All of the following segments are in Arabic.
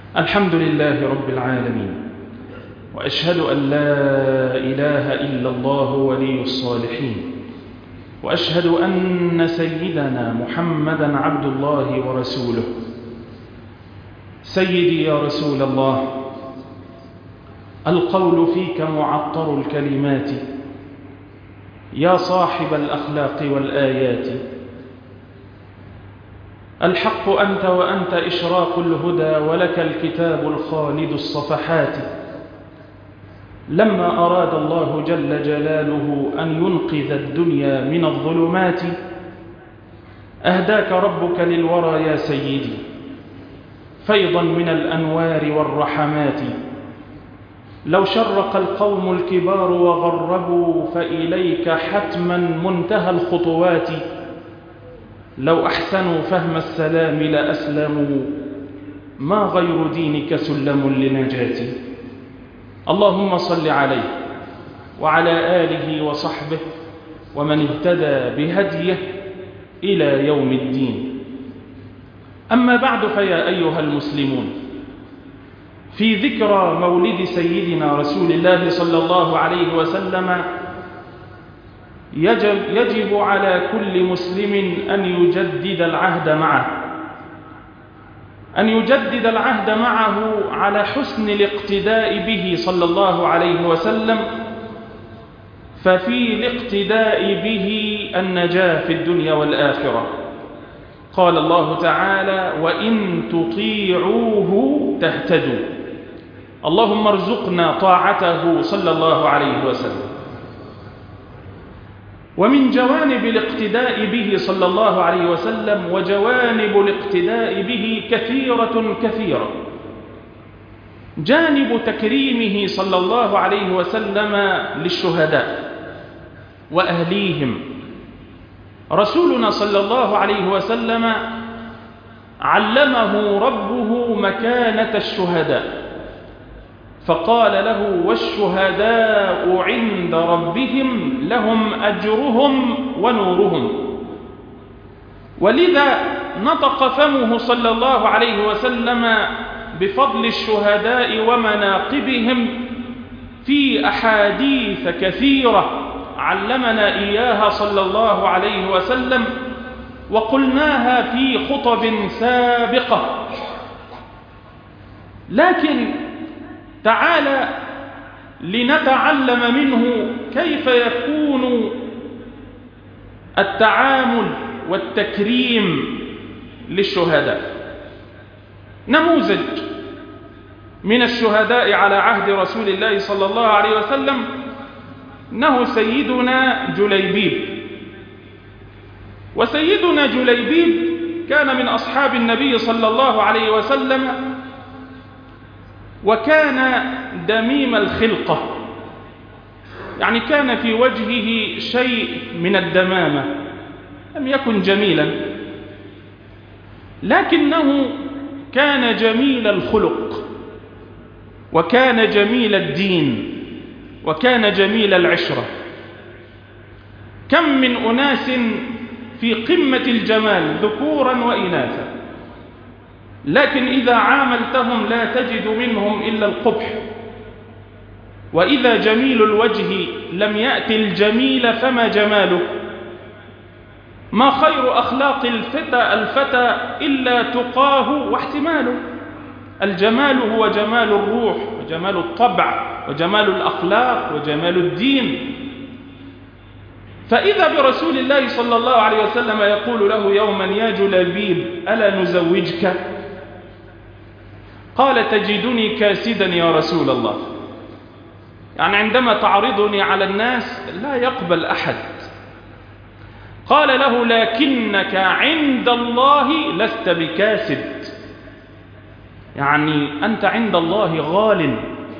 الحمد لله رب العالمين، وأشهد أن لا إله إلا الله ولي الصالحين، وأشهد أن سيدنا محمدا عبد الله ورسوله. سيدي يا رسول الله، القول فيك معطر الكلمات، يا صاحب الأخلاق والآيات. الحق أنت وأنت إشراق الهدى، ولك الكتاب الخالد الصفحات. لما أراد الله جل جلاله أن ينقذ الدنيا من الظلمات، أهداك ربك للورى يا سيدي فيضا من الأنوار والرحمات. لو شرق القوم الكبار وغربوا، فإليك حتما منتهى الخطوات. لو أحسنوا فهم السلام لأسلموا، ما غير دينك سلم لنجاتي. اللهم صل عليه وعلى آله وصحبه ومن اهتدى بهديه إلى يوم الدين. أما بعد، فيا أيها المسلمون، في ذكرى مولد سيدنا رسول الله صلى الله عليه وسلم يجب على كل مسلم أن يجدد العهد معه على حسن الاقتداء به صلى الله عليه وسلم، ففي الاقتداء به النجاة في الدنيا والآخرة. قال الله تعالى: وإن تطيعوه تهتدوا. اللهم ارزقنا طاعته صلى الله عليه وسلم. ومن جوانب الاقتداء به صلى الله عليه وسلم وجوانب الاقتداء به كثيرة. جانب تكريمه صلى الله عليه وسلم للشهداء وأهليهم. رسولنا صلى الله عليه وسلم علمه ربه مكانة الشهداء، فقال له: والشهداء عند ربهم لهم أجرهم ونورهم. ولذا نطق فمه صلى الله عليه وسلم بفضل الشهداء ومناقبهم في أحاديث كثيرة علمنا إياها صلى الله عليه وسلم، وقلناها في خطب سابقة. لكن تعالى لنتعلم منه كيف يكون التعامل والتكريم للشهداء. نموذج من الشهداء على عهد رسول الله صلى الله عليه وسلم إنه سيدنا جليبيب. وسيدنا جليبيب كان من أصحاب النبي صلى الله عليه وسلم، وكان دميم الخلقة، يعني كان في وجهه شيء من الدمامة، لم يكن جميلا، لكنه كان جميل الخلق، وكان جميل الدين، وكان جميل العشرة. كم من أناس في قمة الجمال ذكورا وإناثا، لكن إذا عاملتهم لا تجد منهم إلا القبح. وإذا جميل الوجه لم يأتي الجميل فما جماله. ما خير أخلاق الفتى إلا تقاه واحتماله. الجمال هو جمال الروح، وجمال الطبع، وجمال الأخلاق، وجمال الدين. فإذا برسول الله صلى الله عليه وسلم يقول له يوما: يا جليبيب، ألا نزوجك؟ قال: تجدني كاسدا يا رسول الله. يعني عندما تعرضني على الناس لا يقبل أحد. قال له: لكنك عند الله لست بكاسد، يعني أنت عند الله غال.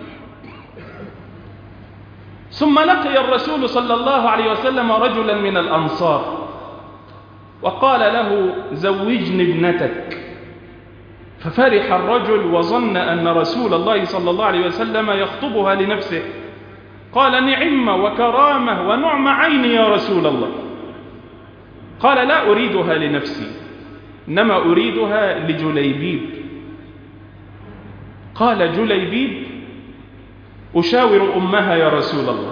ثم لقي الرسول صلى الله عليه وسلم رجلا من الأنصار وقال له: زوجني ابنتك. ففرح الرجل وظن أن رسول الله صلى الله عليه وسلم يخطبها لنفسه. قال: نعم وكرامة ونعم عيني يا رسول الله. قال: لا أريدها لنفسي، إنما أريدها لجليبيب. قال جليبيب: أشاور أمها يا رسول الله.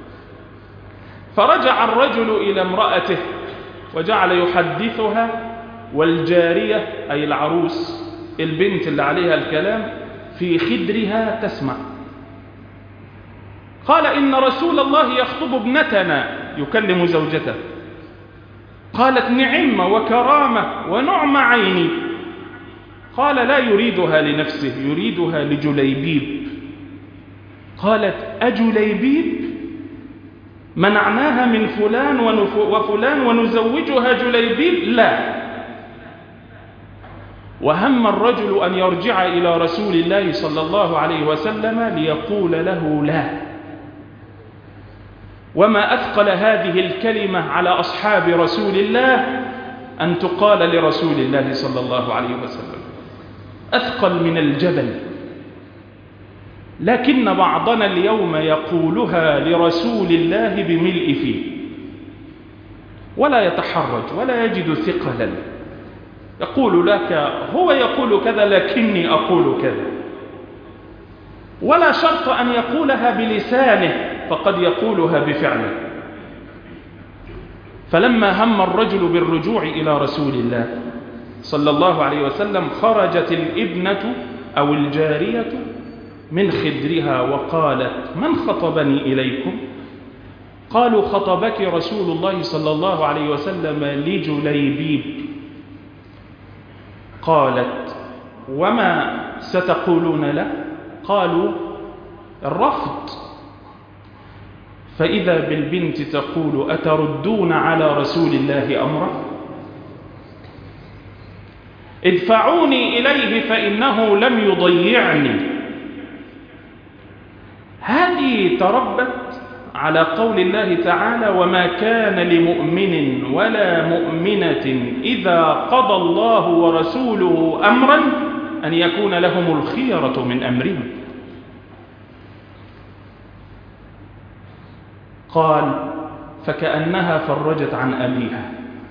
فرجع الرجل إلى امرأته وجعل يحدثها، والجارية أي العروس البنت اللي عليها الكلام في خدرها تسمع. قال: إن رسول الله يخطب ابنتنا، يكلم زوجته. قالت: نعم وكرامة ونعم عيني. قال: لا يريدها لنفسه، يريدها لجليبيب. قالت: أجليبيب؟ منعناها من فلان وفلان ونزوجها جليبيب؟ لا. وهم الرجل أن يرجع إلى رسول الله صلى الله عليه وسلم ليقول له لا. وما أثقل هذه الكلمة على أصحاب رسول الله أن تقال لرسول الله صلى الله عليه وسلم، أثقل من الجبل. لكن بعضنا اليوم يقولها لرسول الله بملء فيه، ولا يتحرج ولا يجد ثقلا. يقول لك هو يقول كذا لكني أقول كذا، ولا شرط أن يقولها بلسانه، فقد يقولها بفعله. فلما هم الرجل بالرجوع إلى رسول الله صلى الله عليه وسلم خرجت الابنة أو الجارية من خدرها وقالت: من خطبني إليكم؟ قالوا: خطبك رسول الله صلى الله عليه وسلم لجليبيب. قالت: وما ستقولون له؟ قالوا: الرفض. فإذا بالبنت تقول: أتردون على رسول الله أمره؟ ادفعوني إليه فإنه لم يضيعني. هذه تربت على قول الله تعالى: وما كان لمؤمن ولا مؤمنة إذا قضى الله ورسوله أمرا أن يكون لهم الخيرة من أمرهم. قال: فكأنها فرجت عن أبيها،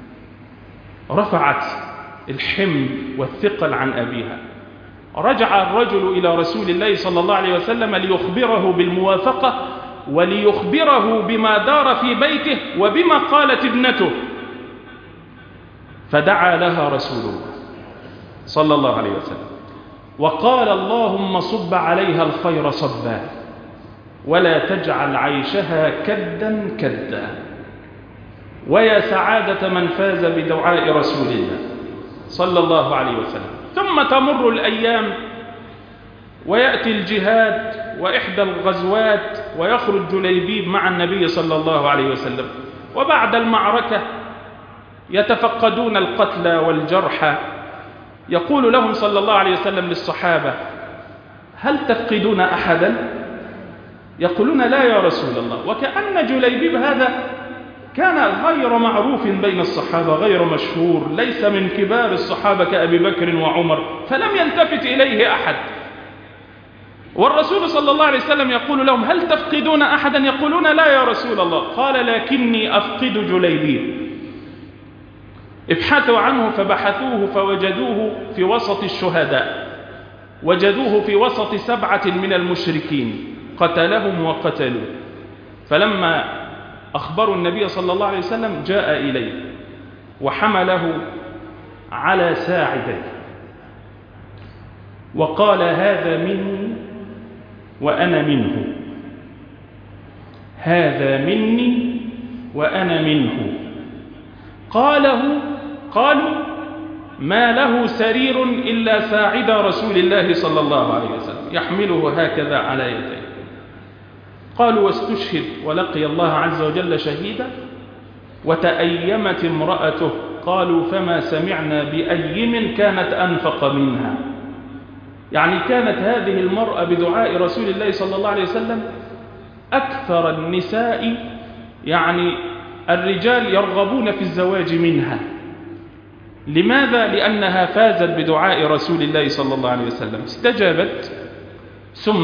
رفعت الحمل والثقل عن أبيها. رجع الرجل إلى رسول الله صلى الله عليه وسلم ليخبره بالموافقة وليخبره بما دار في بيته وبما قالت ابنته. فدعا لها رسول الله صلى الله عليه وسلم وقال: اللهم صب عليها الخير صبا ولا تجعل عيشها كدا كدا. ويا سعادة من فاز بدعاء رسول الله صلى الله عليه وسلم. ثم تمر الأيام ويأتي الجهاد وإحدى الغزوات ويخرج جليبيب مع النبي صلى الله عليه وسلم. وبعد المعركة يتفقدون القتلى والجرحى. يقول لهم صلى الله عليه وسلم للصحابة: هل تفقدون أحدا؟ يقولون: لا يا رسول الله. وكأن جليبيب هذا كان غير معروف بين الصحابة، غير مشهور، ليس من كبار الصحابة كأبي بكر وعمر، فلم يلتفت إليه أحد. والرسول صلى الله عليه وسلم يقول لهم: هل تفقدون أحدا؟ يقولون: لا يا رسول الله. قال: لكني أفقد جليبيب. ابحثوا عنه فبحثوه فوجدوه في وسط الشهداء، وجدوه في وسط 7 من المشركين قتلهم وقتلوه. فلما أخبروا النبي صلى الله عليه وسلم جاء إليه وحمله على ساعديه وقال: هذا مني وأنا منه، هذا مني وأنا منه. قالوا: ما له سرير إلا ساعد رسول الله صلى الله عليه وسلم يحمله هكذا على يديه. قالوا: واستشهد ولقي الله عز وجل شهيدا. وتأيمت امرأته. قالوا: فما سمعنا بأيم كانت أنفق منها. يعني كانت هذه المرأة بدعاء رسول الله صلى الله عليه وسلم أكثر النساء، يعني الرجال يرغبون في الزواج منها. لماذا؟ لأنها فازت بدعاء رسول الله صلى الله عليه وسلم، استجابت، ثم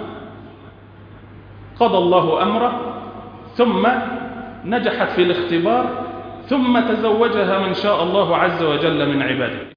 قضى الله أمره، ثم نجحت في الاختبار، ثم تزوجها من شاء الله عز وجل من عباده.